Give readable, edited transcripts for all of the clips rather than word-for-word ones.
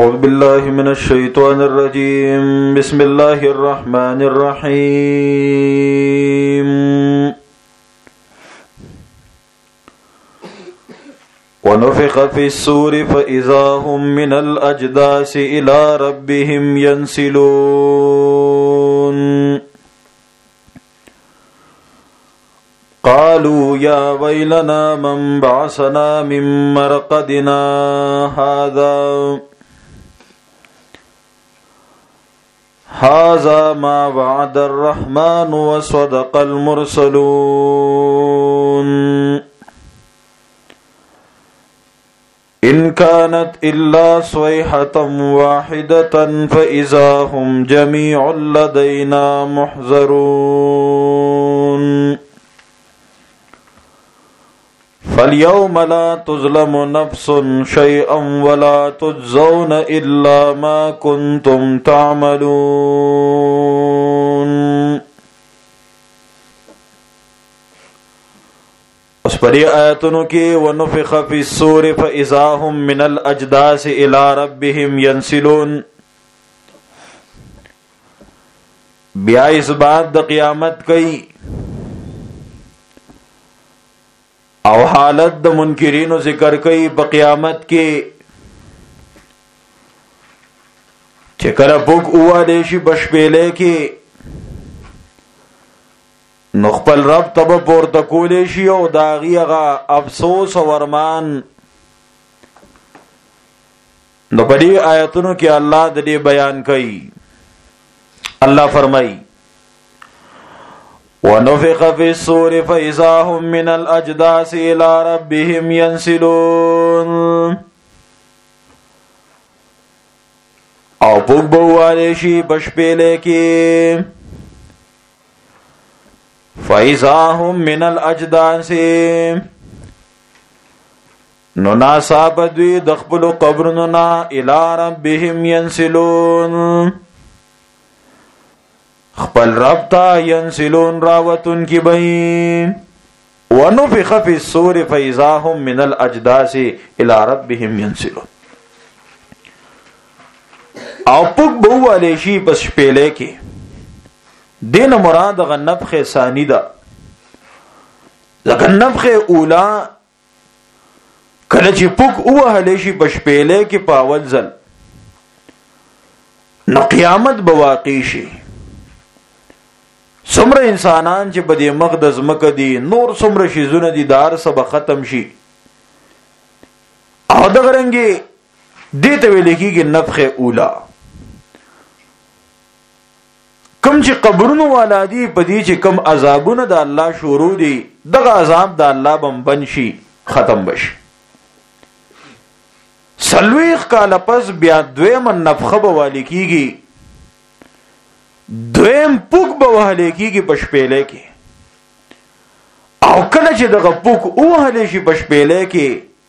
أعوذ بالله من الشيطان الرجيم بسم الله الرحمن الرحيم ونفخ في الصور فإذا هم من الأجداث إلى ربهم ينسلون قالوا يا ويلنا من بعثنا من مرقدنا هذا ما وعد الرحمن وصدق المرسلون إن كانت إلا صيحة واحدة فإذا هم جميع لدينا محضرون فاليوم لا تظلم نفس شيئا ولا تجزون إلا ما كنتم تعملون. اس پری آیتونو کی ونفخ فی الصور فإذا هم من الأجداث إلى ربهم ينسلون. بیا اس بات د قیامت کئی او حالت د منکرینو ذکر کئی په قیامت کې چې کله بوک اواله شي بشپېلې کې نو خپل رب تب پورته کولې شي او داغي هغه افسوس او ارمان نو په دې آیتونو کې الله د دې بیان کړي. الله فرمایي ونفخ في الصور فإذا هم من الأجداث إلى ربهم ينسلون. او پوک بواله شي بشپېلې کې فإذا هم من الأجداث نو ناصاب دوی د خپل قبرونو نا إلى ربهم ينسلون خپل رب تا ینسلون راوتن کی بین. ونفخ فی الصور فإذا هم من الأجداث إلى ربهم ينسلون. او پک بواله شي پس شپېلې کې دین مراد غ نفخ ثانی ده. ځکه نفخ اولا کله چې پک وهله شي په شپېلې کې په اول ځل نو قیامت به واقع شي. څومره انسانان چې په دې مقدس مکه دي نور څومره شیزونه دي دار سب ختم شي او دغه رنګي دې ته ویل کېږي نفخ اولا. کم چې قبرونو والا دي په دې چې کم عذابونه د الله شروع دي دغه عذاب د الله بم شي ختم بشي. سلويخ کاله پس بیا دویم نفخه به والی کېږي دویم پوک به وهلی کېږي په شپېلې کې او کله چې دغه پوک وهلی شي په شپېلې کې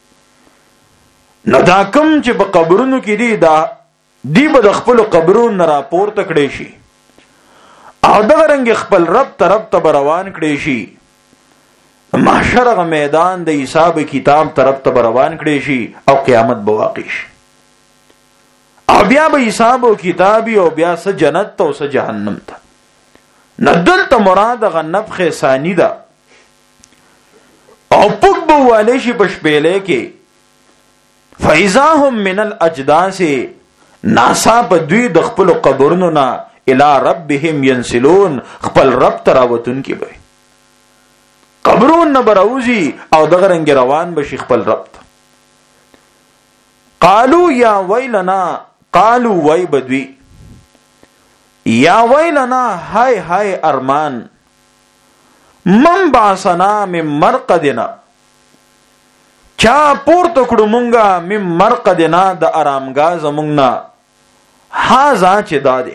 نو دا کم چې په قبرونو کې دي دی به د خپلو قبرونو نه راپورته کړی شي او دغه رنګ خپل رب طرف ته روان کړی شي. محشر هغه میدان د حساب کتاب طرف ته روان کړی شي او قیامت به واقع شي او بیا به حساب او کتابي او بیا س جنت ته او س جهنم ته. ندل ته مراد غ نفخ ثانی ده او پک بواله شي په شپېلې کې فإذا هم من الأجداث ناسا په دوی د خپل قبرونو نه إلى ربهم ينسلون خپل رب تراوتون کې به قبرون نه براوزي او دغه رنګ روان بشي خپل رب ته. قالوا يا ويلنا قالوا وای بدوی یا ویلنا ہائے ہائے ارمان من بعثنا من مرقدنا چا پورته کړو مونږه من مرقدنا د آرامګاه زمونږ نه هاذا چې داده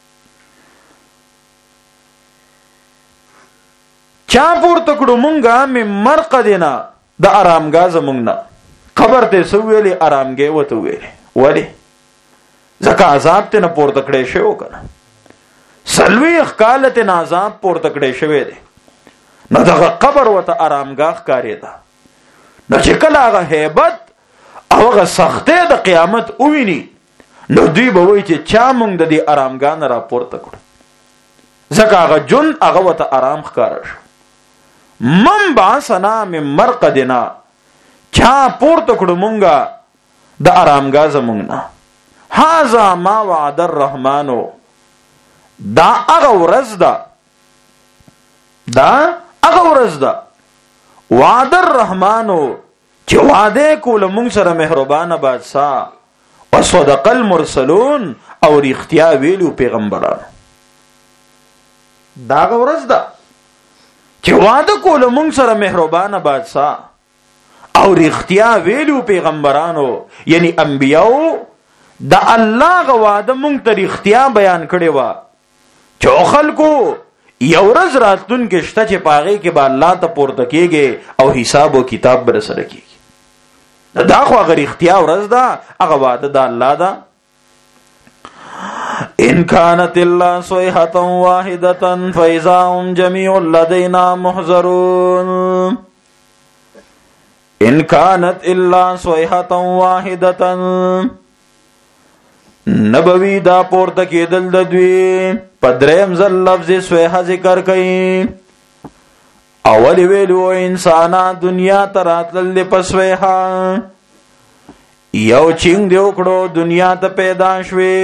چا پورته کړو مونږه من مرقدنا د آرامګاه زمونږ نه خبر ته سو ویلې آرامګاه وته ویلې ولی ځکه عذاب ته نه پورته کړی شو کنه سلويخ کالته نه عذاب پورته کړی شوی دی نو دغه قبر وته آرامګاه ښکاري ده. نو چې کله هغه hebat او هغه سختې د قیامت وویني نو دوی به وایي چې چا مونږ د دې آرامګاه نه راپورته کړو، ځکه هغه جون هغه ورته آرام ښکاره شو. من بعثنا من مرقدنا، چا پورته کړو مونږه د آرامګاه زمونږ نه. هذا ما وعد الرحمن، دا هغه ورځ ده، دا هغه ورځ ده وعد الرحمن چې وعده کوله مونږ سره مهربانه بادشاہ، وصدق المرسلون او رښتیا ویلو پیغمبرانو. دا هغه ورځ ده چې وعده کوله مونږ سره مهربانه بادشاہ او رښتیا ویلو پیغمبرانو، یعنی انبیاو د الله غ وعده مونږ ته رښتیا بیان کړي وا چې خلکو یو ورځ راتلون کې شته چې پاغه کې به الله ته پورته کېږي او حساب او کتاب به سره کېږي. دا خو هغه رښتیا ورځ ده، هغه وعده د الله ده. ان كانت الا صيحه واحده فاذا هم جميع لدينا محضرون. ان كانت الا صيحه واحده، نبوی دا پورته کېدل د دوی پدریم ځل لفظ صیحه ذکر کړي. اول ویلو انسانا دنیا ته راتلل په صیحه، یو چینګ دی وکړو دنیا ته پیدا شوي.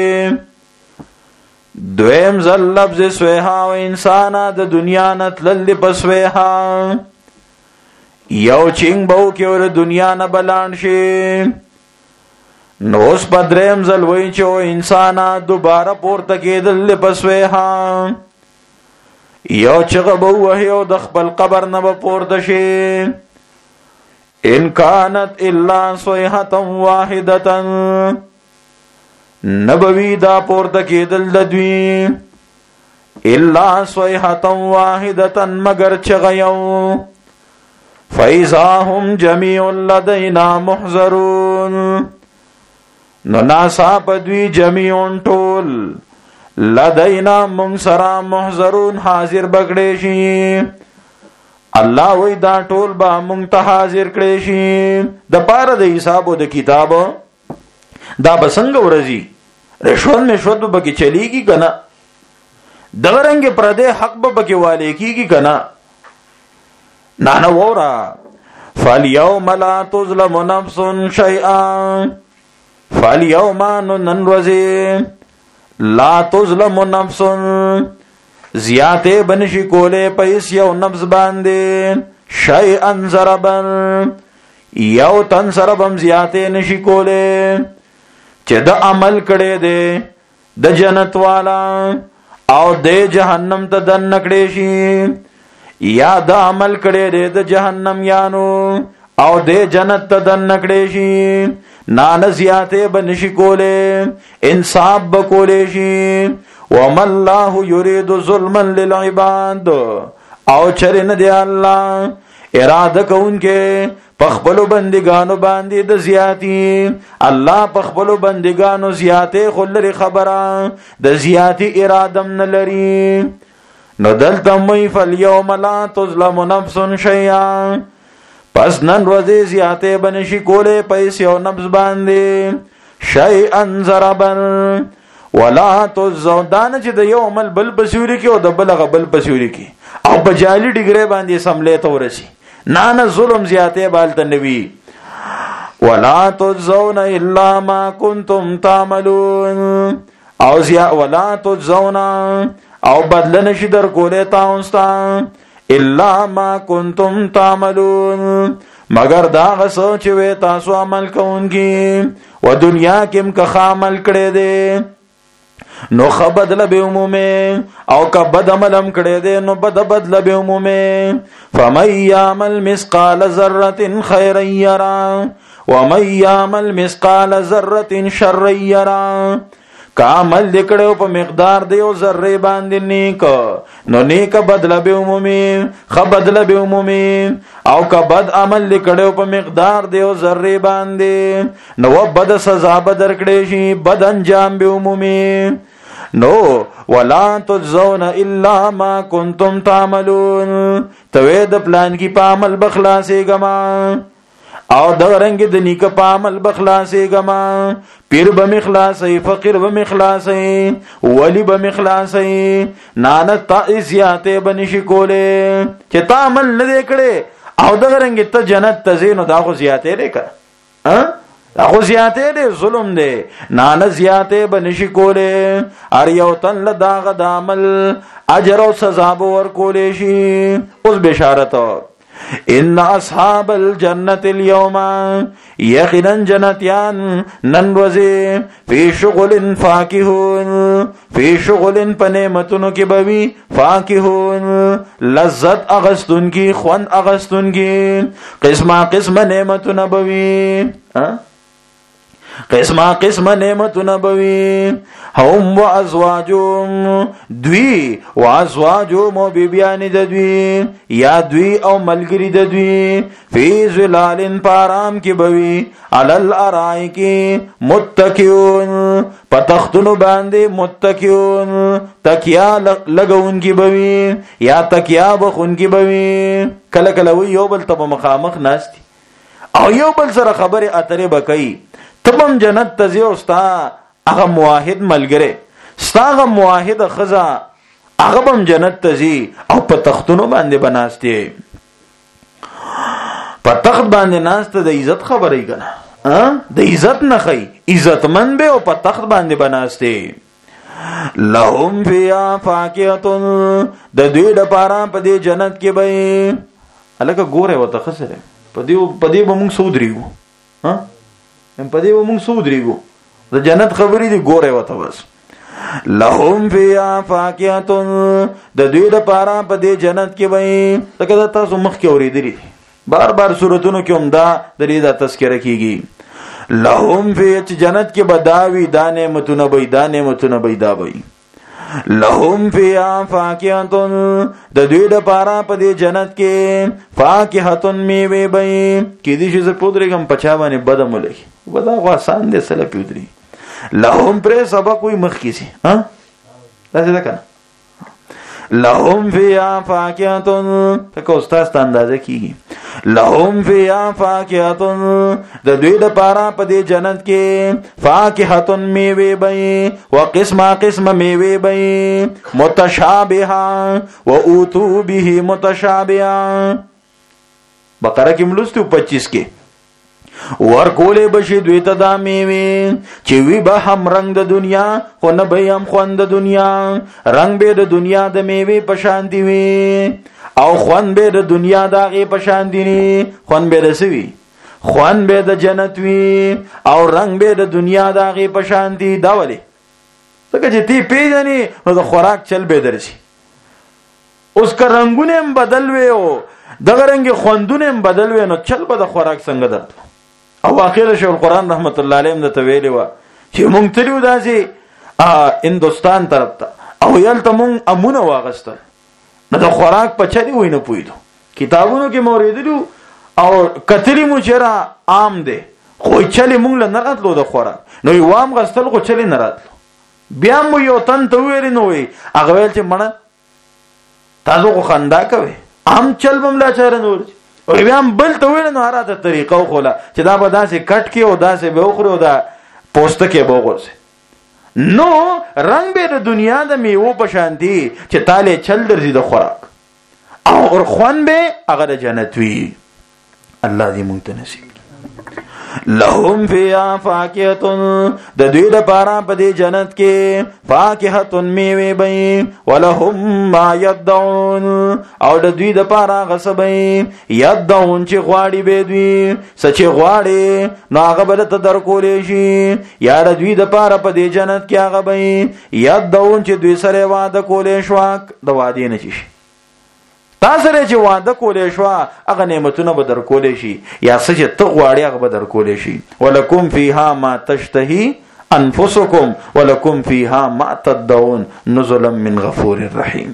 دویم ځل لفظ صیحه او انسانا د دنیا نه تلل په صیحه، یو چینګ به وکړي ور دنیا نه بلاند شي. نو اوس پدریم ځل وایي چې انسانا دوباره پورته کېدل په صیحه، یو چغه به ووهي او د خپل قبر نه به پورته شي. ان كانت الا صيحه واحده، نبوی دا پورته کېدل د دوی الا صيحه واحده مگر چغه یو. فاذا هم جميع لدينا محضرون، نو ناسا پدوی جميعون ټول لدینا مونږ سره محضرون حاضر بکړې شي. الله وی دا ټول به مونږ ته حاضر کړې شي د پاره د حساب او د کتاب. دا بسنګ ورزي رشوت مشوت به کې چلیږي کنه، دغه رنګ پردې حق به کې والي کیږي کنه. نه وورا فالیوم لا تظلم نفس شیئا، فالیوم ننوزی لا تظلم نفس، زیاته بنشی کولے پیس یو نفس باندے شیئا ضربا، یو تن سربم زیاته نشی کولے چه د عمل کڑے دے د جنت والا او دے جہنم تا دن نکڑے شی، یا د عمل کڑے دے د جہنم یانو او دے جنت تا دن نکڑے شی. نان زیاته بنشی کولے انصاف بکولے شی. وما اللہ یرید ظلما للعباد، او چرن دے اللہ ارادہ کون کے پخبلو بندگانو باندی د زیاتی. اللہ پخبلو بندگانو زیاتے خلر خبرا د زیاتی ارادم نلری. نو دلتم وی فالیوم لا تظلم نفس شیئا، پس نن روزی زیاته بنشی کولے پیس یو نفس باندے شیئا ضربا ولا تجزون. دانه چې د یو عمل بل پسیوري کې او د بل غبل پسیوري کې او په جالي ډیګری باندې سملې ته ورسی. نه ظلم زیاته بالته نوی. ولا تجزون الا ما كنتم تعملون، او ولا تجزون او بدل نشي در کولې تاسو الا ما کنتم تعملون، مگر دا غسو چې وې تاسو عمل کوونکی و دنیا کې م که عمل کړي دي نو خبدل به عمومه، او که بد عملم کړي دي نو بدل به عمومه. فمن يعمل مثقال ذره خيرا يرى ومن يعمل مثقال ذره شرا يرى. کامل لیکړو په مقدار دی او ذره باندې نیک، نو نیک بدله به عمومي خبدله به عمومي. او که بد عمل لیکړو په مقدار دی او ذره باندې نو بد سزا به درکړې شي، بد انجام به عمومي. نو ولا تجزون الا ما كنتم تعملون، توې د پلان کی په عمل بخلاصې ګما او دغه رنګ د نیک په عمل بخلاصې گما پیر به مخلاصې فقیر به مخلاصې ولی به مخلاصې نان تا زیاته بنشي کوله چې تا عمل نه کړي او دغه رنګ ته جنت ته زینو دا خو زیاته لري کړه دا خو زیاته دی ظلم دی نان زیاته بنشي کوله ار یو تن له داغه د عمل اجر او سزا به ور کولې شي اوس بشارت ان اصحاب الجنه اليوم یقینا جنتیان ننوزی فی شغل فاکهون فی شغل پنیمتونو کی بوی فاکهون لذت اغستون کی خوان اغستون کی قسم نعمتون بوی قسم نعمتون بوی هم و ازواجوم دوی و ازواجوم و بیبیان دوی یا دوی او ملگری دوی فی ظلال پارام کی بوی علل ارائی کی متکیون پتختنو باندے متکیون تکیا لگون کی بوی یا تکیا بخون کی بوی کلکلوی یو بل تب مخامخ ناستی او یو بل سر خبر اتره بکی تبم جنت تزی او ستا اغا مواحد ملگره ستا اغا مواحد خزا اغا بم جنت تزی او پا تختونو بانده بناستی پا تخت بانده ناسته دا عزت خبری کنا دا عزت نخی عزت من بے او پا تخت بانده بناستی لهم فیا فاکیتون دا دوی دا پارا پا دی جنت کی بای الکا گوره و تخسره پا دی با مونگ سودریگو پدې و مونږ سودريګو د جنت خبرې دی ګوره وته بس لهم فیا فاکهتون د دوی لپاره په دې جنت کې وای لکه تاسو مخ کې اوریدلی بار بار سورتونو کې هم دا د دې د تذکرہ کیږي لهم فی جنت کې بداوی دا نعمتونه به دا نعمتونه به دا وای لهم فیا فاکهتون د دوی لپاره په دې جنت کې فاکهتون میوه به کې دې چې پودريګم پچا باندې بدمولې ودا خو آسان دي سره پیودري لهم پر سبق کوئی مخ کیسی ها راځه دا کنه لهم فیا فاکهتون تک استاد اندازه کیږي لهم فیا فاکهتون د دوی لپاره په دې جنت کې فاکهتون میوه به او قسم میوه به متشابهه و اوتو به متشابهه بقره کې ملوستو 25 کې ور کولې بشي دوی ته دا میوه چې وی به هم رنگ د دنیا خو نه به هم خوند د دنیا رنگ به د دنیا د میوه په شان دی وي او خوند به د دنیا دغه په شان دی نه خوند به رسوي خوند به د جنت وي او رنگ به د دنیا دغه په شان دی دا ولي څنګه چې تی پیژنې نو د خوراک چل به درشي اوس که رنگونه هم بدل وي او دغه رنگ خوندونه هم بدل وي نو چل به د خوراک څنګه درته او اخر شیخ القرآن رحمت الله علیه د تویلی و چې مونږ تلو داسې هندوستان طرف ته او یلته مونږ امونه واغستل نو د خوراک په چلی وای نه پویدو کتابونو کې موریدلو او کتلی مو چیرې عام دی خو چلی مونږ له نراتلو د خوراک نو یو عام غستل خو چلی نراتلو بیا مو یو تن ته ویل نو وی هغه ویل چې مړه تاسو خو خندا کوي عام چل بم لا چاره نور او بیا بل ته ویل نو هراته طریقه خوله چې دا به داسې کټ کې او داسې به وخورو دا پوسټ کې به وغورځي نو رنگ به د دنیا د میوه په شان دی چې تاله چل درځي د خوراک او خوان به هغه د جنت وی الله دې مونږ ته نصیب لهم فیا فاکهتون د دوی لپاره په دې جنت کې فاکهتون میوه به ولهم ما یدعون او د دوی لپاره غصبې یدعون چې غواړي به دوی سچ غواړي نو هغه بل ته درکولې شي یا د دوی لپاره په دې جنت کې هغه به یدعون چې دوی سره وعده کولې شو د وعده نه شي تاسو چې وعده کولې شو هغه نعمتونه به در کولې شي یا څه چې ته غواړې هغه به در کولې شي ولکم فیها ما تشتهی انفسکم ولکم فیها ما تدعون نزلا من غفور رحیم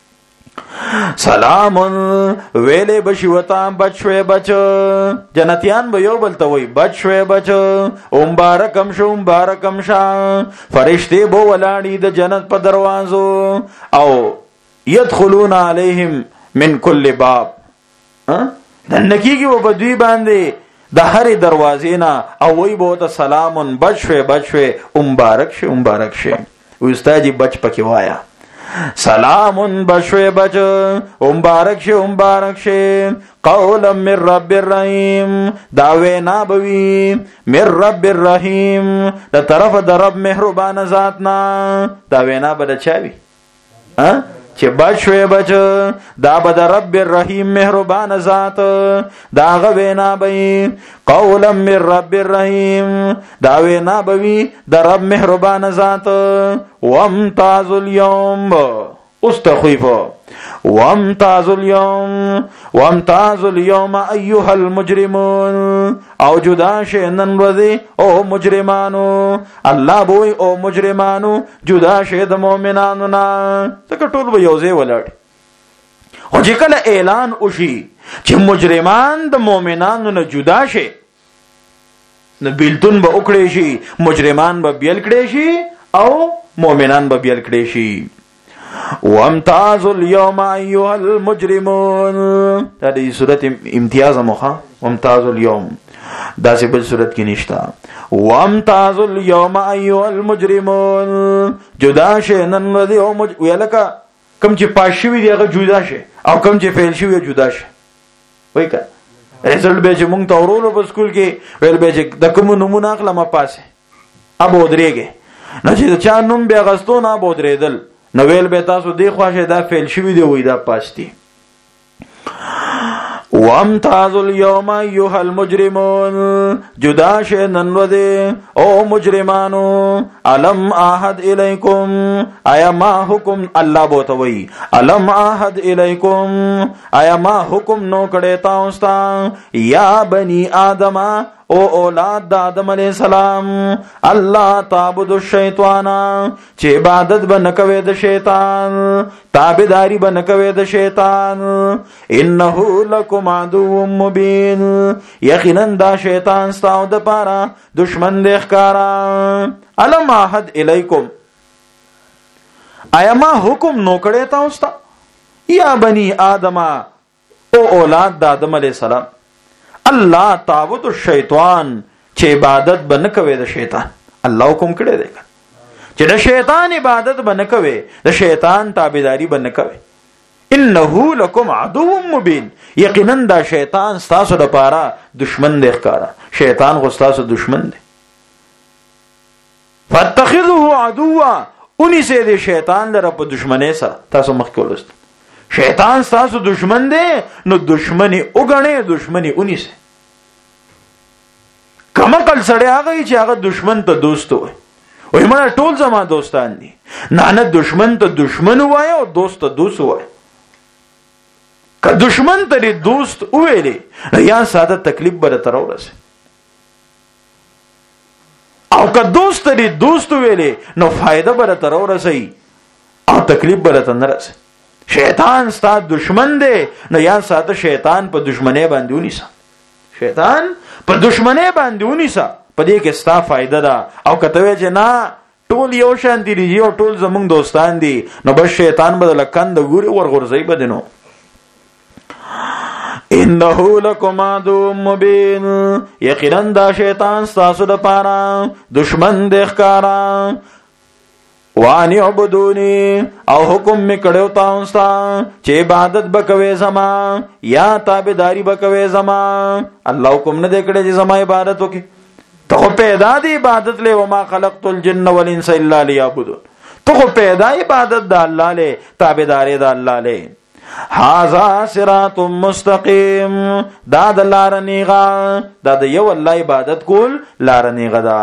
سلام ویلې بشي وتا بچوي بچ جنتیان به یو بل ته وای بچوي بچ مبارکم شو مبارکم شا فرشتي بو ولاړي د جنت په دروازو او يدخلون عليهم من کل باب د نکیږي و بدوی باندې د هرې دروازې نه او وی به ورته سلامون بچ شوې مبارک شي وی استاد جي بچ پکې وایا سلامون بشوي بچ مبارک شي قولا من رب الرحیم دا وینا بوي من رب الرحیم دا طرف د رب مهربان ذات نا دا وینا بد چاوي چې بشوي بچ دا بد رب الرحیم مهربان ذات دا غوینا بوي قولا من رب الرحیم دا وینا بوي د رب مهربان ذات وامتاز اليوم استخفیف وامتاز اليوم ایها المجرمون او جدا شئ نن ورځې او مجرمانو الله بوي او مجرمانو جدا شئ د مؤمنانو نه ځکه ټول به یو ځای ولاړ او چې کله اعلان وشي چې مجرمان د مؤمنانو نه جدا شي نو بیلتون به وکړي شي مجرمان به بیل کړي شي او مؤمنان به بیل کړي شي وامتاز اليوم ايها المجرمون دا دې صورت امتیاز مخه وامتاز اليوم دا څه بل صورت کې نشتا وامتاز اليوم ايها المجرمون جدا شئ نن ورځې او ویلکه کم چې پاشوي دی هغه جدا شي او کم چې فعل شوی جدا شي وای کا رزلټ به چې مونږ ته ورولو په سکول کې ویل به چې د کوم نمونه اخلم پاسه ابو درېږي نو چې چا نوم بیا غستو نه ابو درېدل نو ویل به تاسو دی خواشه دا فعل شوی دی وای دا پاستی وامتاز اليوم ايها المجرمون جدا شئ نن ورځې او مجرمانو الم احد الیکم ایا ما حکم الله بوتوي الم احد الیکم ایا ما حکم نو کړه تاسو ته یا بنی آدم او اولاد د آدم علیہ السلام الله تعبد الشیطان چې عبادت به نکوي د شیطان تابعداري به نکوي د شیطان انه لکم عدو مبین یقینا دا شیطان ستاسو د پاره دشمن دی ښکارا الم احد الیکم ایا ما حکم نو کړه تاسو ته یا بنی آدم او اولاد د آدم علیہ السلام الله تعبد الشیطان چې عبادت بنه کوي د شیطان الله حکم کړی دی چې د شیطان عبادت بنه کوي د شیطان تابعداري بنه کوي انه لکم عدو مبین یقینا دا شیطان ستاسو د پاره دشمن دی ښکارا شیطان غو ستاسو دشمن دی فاتخذوه عدوا اونې سه د شیطان لره په دشمنه سره تاسو مخکې ولست شیطان ستاسو دشمن دی نو دشمنی وګڼئ دشمنی اونیسه کمقل سړی هغه چې هغه دشمن ته دوست وي وای مړه ټول زما دوستان دي نه دشمن ته دشمن وای او دوست ته دوست وای که دشمن ته دوست ویلې یا ساده تکلیف بره تر ورسه او که دوست ته دوست ویلې نو فائدہ بره تر ورسه او تکلیف بره تر نه رسه شیطان ستا دشمن دی نو یا ساده شیطان په دشمنی باندې ونیسه شیطان په دشمنی باندې ونیسه په دې کې ستا فائدہ ده او کته وی چې نه ټول یو شان دي او ټول زمونږ دوستان دي نو بس شیطان بدل کند ګوري ورغورځي بدنو انه لکم عدو مبین یقینا دا شیطان ستاسو د پاره دشمن دی ښکارا وانی عبدونی او حکم می کړو تاسو ته چې عبادت وکوي زما یا تابعداري وکوي زما الله حکم نه کړی چې زما عبادت وکي ته پیدا دی عبادت له وما خلقت الجن والانس الا ليعبدون ته پیدا عبادت د الله له تابعداري د الله له هاذا صراط مستقیم دا د لار نیغه دا د یو الله عبادت کول لار نیغه دا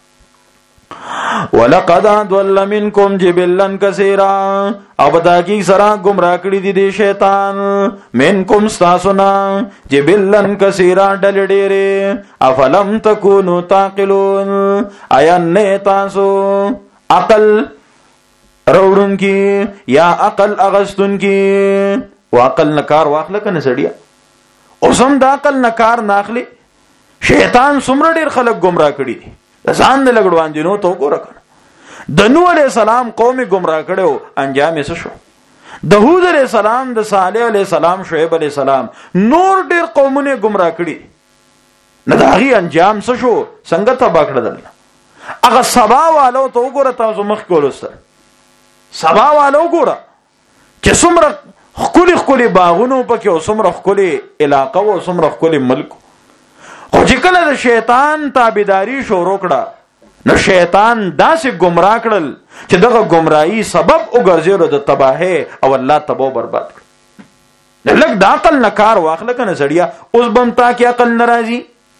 ولقد ضل منكم جبلا كثيرا او بداکی سرا گمراه کړی دي شیطان منکم استاسنا جبلا كثيرا ډلډيره افلم تكونوا تعقلون ایا نه تاسو عقل روړون کی یا عقل اغستون کی واقل نکار واخله کنه سړیا اوسم د عقل نکار ناخلی شیطان څومره ډیر خلک گمراه کړی دي ځان نه لګړوان دي نو تو کو رکړه د نوح علیہ السلام قوم گمراه کړو انجام یې څه شو د هود علیہ السلام د صالح علیہ السلام شعیب علیہ السلام نور ډیر قومونه گمراه کړي نه د هغې انجام څه شو، څنګه تباه کړل. هغه سبا والو ته وګوره، تاسو مخکې ولوستل، سبا والو وګوره چې څومره ښکلي ښکلي باغونه پکې او څومره ښکلي علاقه او څومره ښکلي ملک. خو چې کله د شیطان تابعداري شروع کړه نو شیطان داسې گمراه کړل چې دغه گمراهي سبب وګرځېدو د تباهۍ او الله تباہ برباد کړ. لږ د عقل نه کار واخله کنه سړیا، اوس بم تا کې عقل ناراضي.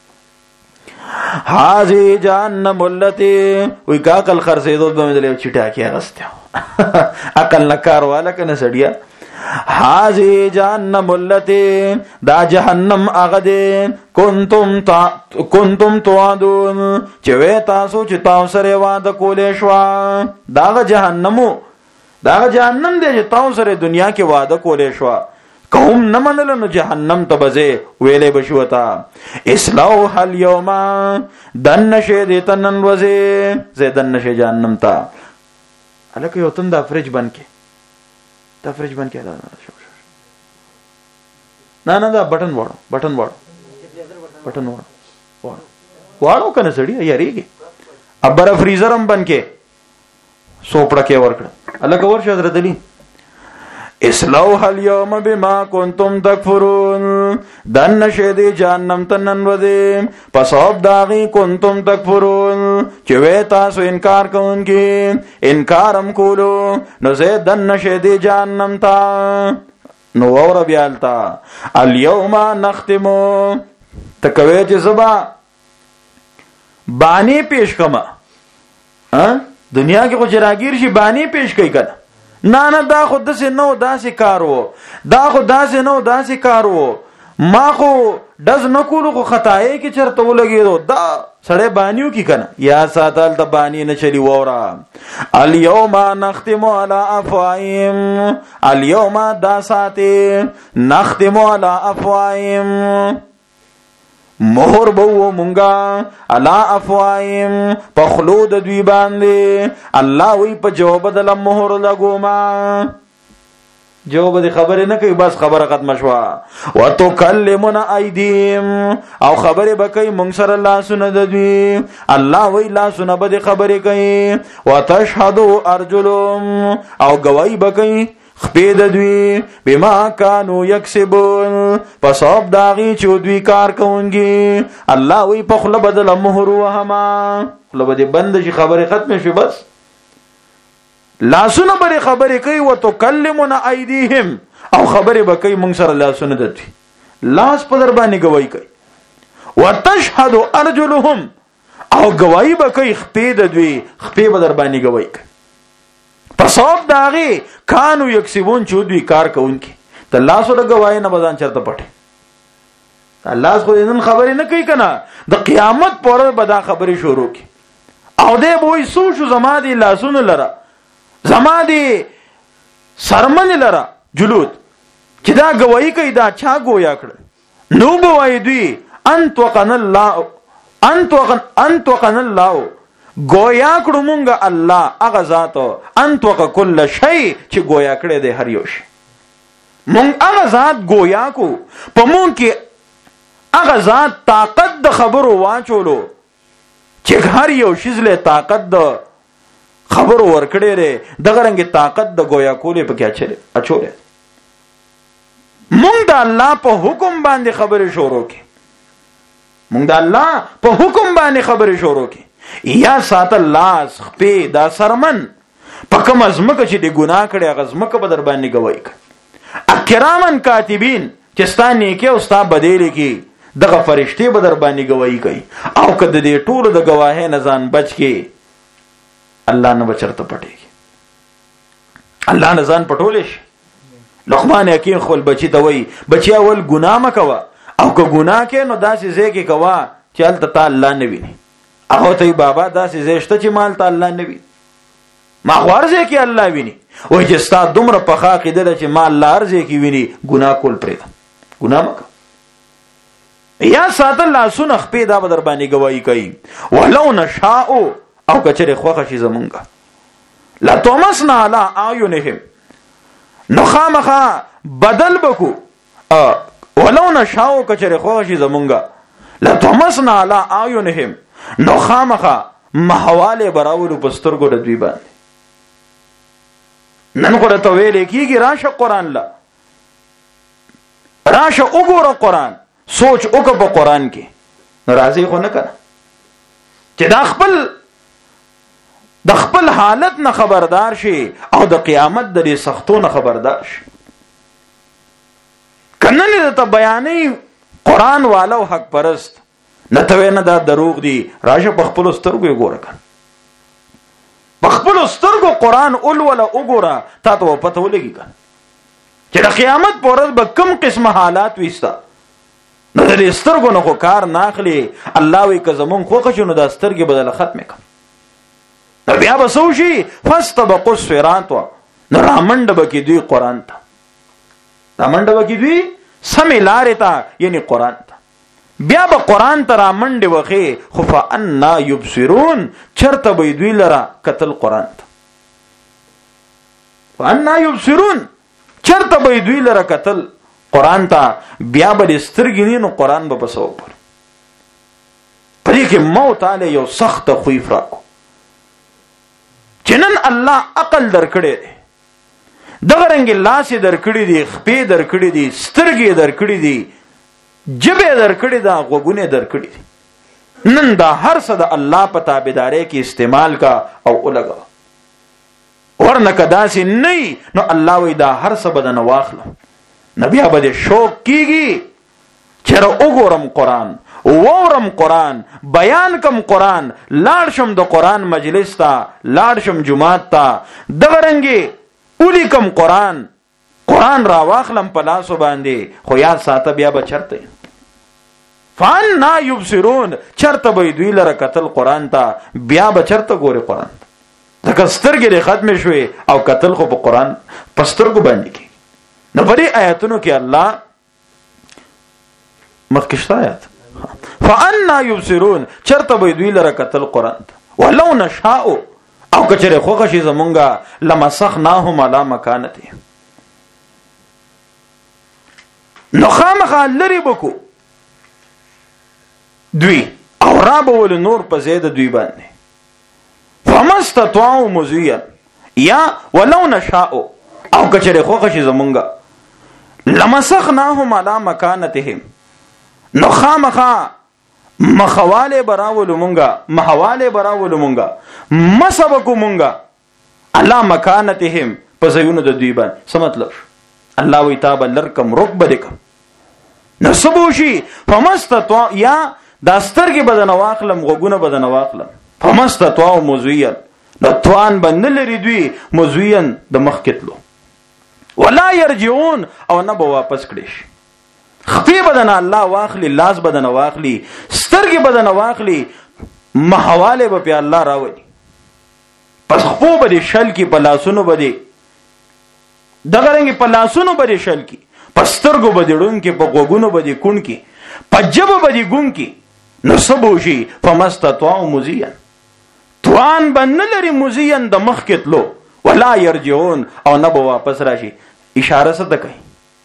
هذه جهنم التي وی کا عقل خرڅېدو به مې دلې چټا کې اغسته عقل نه کار والا کنه سړیا. هذه جهنم التي دا جهنم هغه دې کنتم توعدون چې وې تاسو چې تاسو سره وعده کولې شو. دا جهنم دې چې تاسو سره دنیا کې وعده کولې شو، کوم نه منل نو جهنم ته بځه ویلې بشو تا. اسلوح اليوم دن شه دې تنن وځه زیدن شه جهنم تا. الکه یو تند فرج بن کې دا فرج بند کړه. نه دا بٹن واړو کنه سړی یریږي. ابره فریزر هم بند کې سوپړه کې ورکړه. الله کور شه حضرت علی اسلوح اليوم بما كنتم تكفرون دن شدی جهنم تنن ودی پس اب داغي کنتم تکفرون چې وې تاسو انکار کوونکی انکارم کولو نو زه دن شدی جهنم تا نو اور بیالتا اليوم نختمو تکوي چې زبا بانی پیش کما دنیا کې خو چراغیر شي بانی پیش کوي کنه. نه دا خود داسې نو داسې کار وو، دا خو داسې نو داسې کار وو، ما خو ډز نه کولو خو خطاایي کې چرته ولګېدو. دا سړی بانیو کی کنه یا ساتل ته بانی نه چلی وورا. اليوم نختم على افواههم اليوم دا ساته نختم على افواههم مہر بو مونگا علا افوایم پا خلود دوی باندے. اللہ وی پا جواب دل مہر لگو ما جواب دی خبر نکی بس خبر ختم شوا. و تو کلمنا ایدیم او خبر بکی مونگ سر اللہ سند دوی اللہ وی لا سن بدی خبر کئی. و تشہدو ارجلوم او گوائی بکی خپید دوی بما کانو یکسبون پس اب داغی چو دوی کار کونگی. اللہ وی پخل بدل مہر وہما خل بدی بند شی خبر ختم شی بس لاسونه بری خبر کوي. و تو کلمنا ایدیهم او خبر بکی مونږ سره لاسونه دتی لاس په در باندې گواہی کوي. و تشهد ارجلهم او گواہی بکی خپید دوی خپې به در باندې گواہی کوي. پسوب داغي کانو یکسبون چودوی کار کوونکی. ته الله سره گواہی نه بدن چرته پټه. الله خو نن خبرې نه کوي کنه د قیامت پر بدا خبرې شروع کی او دې وای سو شو زما دي لاسونه لره زما دي سرمن لره جلود چې دا گواہی کوي دا چا گویا کړ نو بوای دوی انتوقن الله گویا کړو مونږه الله هغه ذات انتوق کل شی چې گویا کړی دی هر یو شی. مونږ هغه ذات گویا کو په مونږ کې هغه ذات طاقت د خبرو واچولو چې هر یو شی زله طاقت د خبرو ورکړي لري دغه رنګ طاقت د گویا کولې په کې اچولې. مونږ د الله په حکم باندې خبرې شروع کړي. مونږ د الله په حکم باندې خبرې شروع کړي. یا سات الله خپې دا سرمن پکم ازمکه چې د ګناه کړي غزمکه به در باندې گواہی کوي. اکرامن کاتبین چې ستا نیکی او ستا بدی لیکي دغه فرشتي به در باندې گواہی کوي. او کده دې ټول د گواهی نه ځان بچ کې الله نه بچرته پټيږي. الله نه ځان پټول شي. لقمان حکیم خپل بچی ته وای بچیا ول ګناه مکوا او که ګناه کې نو داسې ځکه کوا چې ال ته الله نه ویني. هغه ته بابا داسې زیشته چې مال ته الله نه ویني ما ورځه کې الله ویني. وای چې ستا دومره په خاقې ده چې مال لارځه کې ویني ګناه کول پرې ده ګناه مکه. یا سات الله سن خپې دا بدر باندې گواہی کوي. ولو نشاء او کچره خوخه شي زمونږه لا تومسنا علی اعینهم نو خامخه بدل بکو. ولو نشاء کچره خوخه شي زمونږه لطمسنا علی اعینهم، نو خامخه محواله براولو پسترګو د دوی باندې. نن خو ته ویلې کېږي راشه قرآن لا، راشه وګوره قرآن، سوچ وکړه په قرآن کې. راځي خو نه کنه چې د خپل حالت نه خبردار شي او د قیامت د دې سختو نه خبردار شي. کنه نه ته بیانې قرآن والو حق پرست نه ته نه دا دروغ دي. راشه په خپل سترګو وګوره کنه، په خپل سترګو قرآن ولا وګوره، تا ته پته ولګي کنه چې د قیامت پر ورځ به کوم قسمه حالات وستا. نو د سترګو نه خو کار ناخلي. الله وی که زمون خوښ شنو د سترګې بدل ختمه کړه. نو بیا به سو شي فاستبقوا الصراط، نو رامنډ بکی دوی قرآن ته، رامنډ بکی دوی سمې لارې ته، یعنی قرآن ته. بیا به قرآن ته رامنډې وخې، خو فانا یبصرون، چرته به دوی لره قتل قرآن ته. فانا یبصرون، چرته به دوی لره قتل قرآن ته. بیا به سترګې نه، نو قرآن به بسو پر پدې کې موت علی یو سخت خویف راکو. چنن الله عقل درکړي دي، دغه رنګ لاس درکړي دي، خپې درکړي دي، سترګې درکړي دي، جبه درکړي دا، غوګونه درکړي دي. نن دا هر څه د الله په تابعداري کې استعمال کا او ولګا، ورنه کدا سي نه، نو الله وی دا هر څه بدن واخلو. نبی ابد شوق کیږي چر وګورم قرآن، وورم قرآن، بیان کم قرآن، لاړ شم د قرآن مجلس ته، لاړ شم جمعات ته، دغه رنګي اولی کم قرآن را واخلم په لاسو باندې. خو یاد ساته بیا به چرته فانا یبصرون، چرته به دوی لره قتل قرآن ته، بیا به چرته ګوري قرآن ته. ځکه سترګې ختم شوي او قتل خو په قرآن پسترګو باندې کې. نو په دې آیاتونو کې الله مخکښه آیات فانا یبصرون، چرته به دوی لره قتل قرآن ته. ولو نشاء، او کچره خوښ شي زمونږه، لمسخناهم علی مکانتهم، نو خامخا لري بکو دوی او را بول نور په زید دوی باندې. فمستطاعوا مزیا، یا ولو نشاء، او کچره خوښ شي زمونږه، لمسخناهم علی مکانتهم، نو خامخا مخواله براولو مونږه، محواله براولو مونږه، مسبکو مونږه علی مکانتهم، په ځایونو د دوی باندې. څه مطلب؟ الله وی تاب لرکم رکب دکم، نو سبوشي فمستطاع، یا دا سترګې بدن واخلم، غوګونه بدن واخلم. فمستطاع مزوین، نو توان بند لري دوی مزوین د مخ کتلو. ولا یرجعون، او نه به واپس کړي شي. خپې بدن الله واخلي، لاس بدن واخلي، سترګې بدن واخلي، محواله به په الله راوړي. پس خپو به شل کې، په لاسونو به دغه رنګ په لاسونو به شل کې، په سترګو به ډون کې، په غوګونو به کون کې، په جبه به ګون کې. نو سبوشي فمستطاع مزیا، توان بن لري مزین د مخ کتلو. ولا یرجعون، او نه به واپس راشي. اشاره څه کوي؟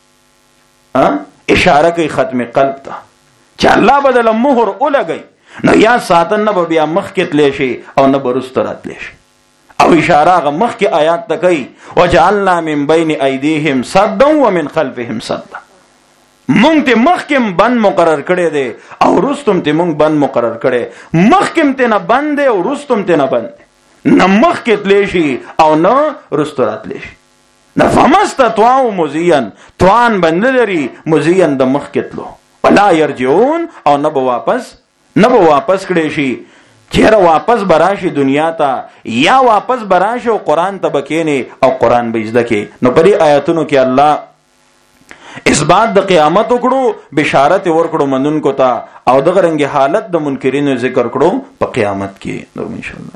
اشاره کوي ختم قلب ته، چې الله بدل مهر ولګي. نو یا ساتن نه بیا مخ کتلی شي او نه برست راتلی شي. او اشاره غ مخ کې آیات ته کوي وجعلنا من بین ایدیهم صدا ومن خلفهم صدا. مونږ ته مخکم بند مقرر کړی دی او رستم ته مونږ بند مقرر کړی. مخکم ته نه بند دی او رستم ته نه بند، نه مخ کې تلی شي او نه رست راتلی شي. نفمستطاعوا مزین، توان بند لري مزین د مخ کې تلو. ولا یرجعون، او نه به واپس کړي شي. چیرې واپس براشي دنیا ته، یا واپس براشي او قرآن ته بکینه او قرآن به زده کې. نو په دې آیاتونو کې الله اثبات د قیامت وکړو، بشارت ورکړو منونکو ته، او دغه رنګ حالت د منکرینو ذکر کړو په قیامت کې. نو ان شاء الله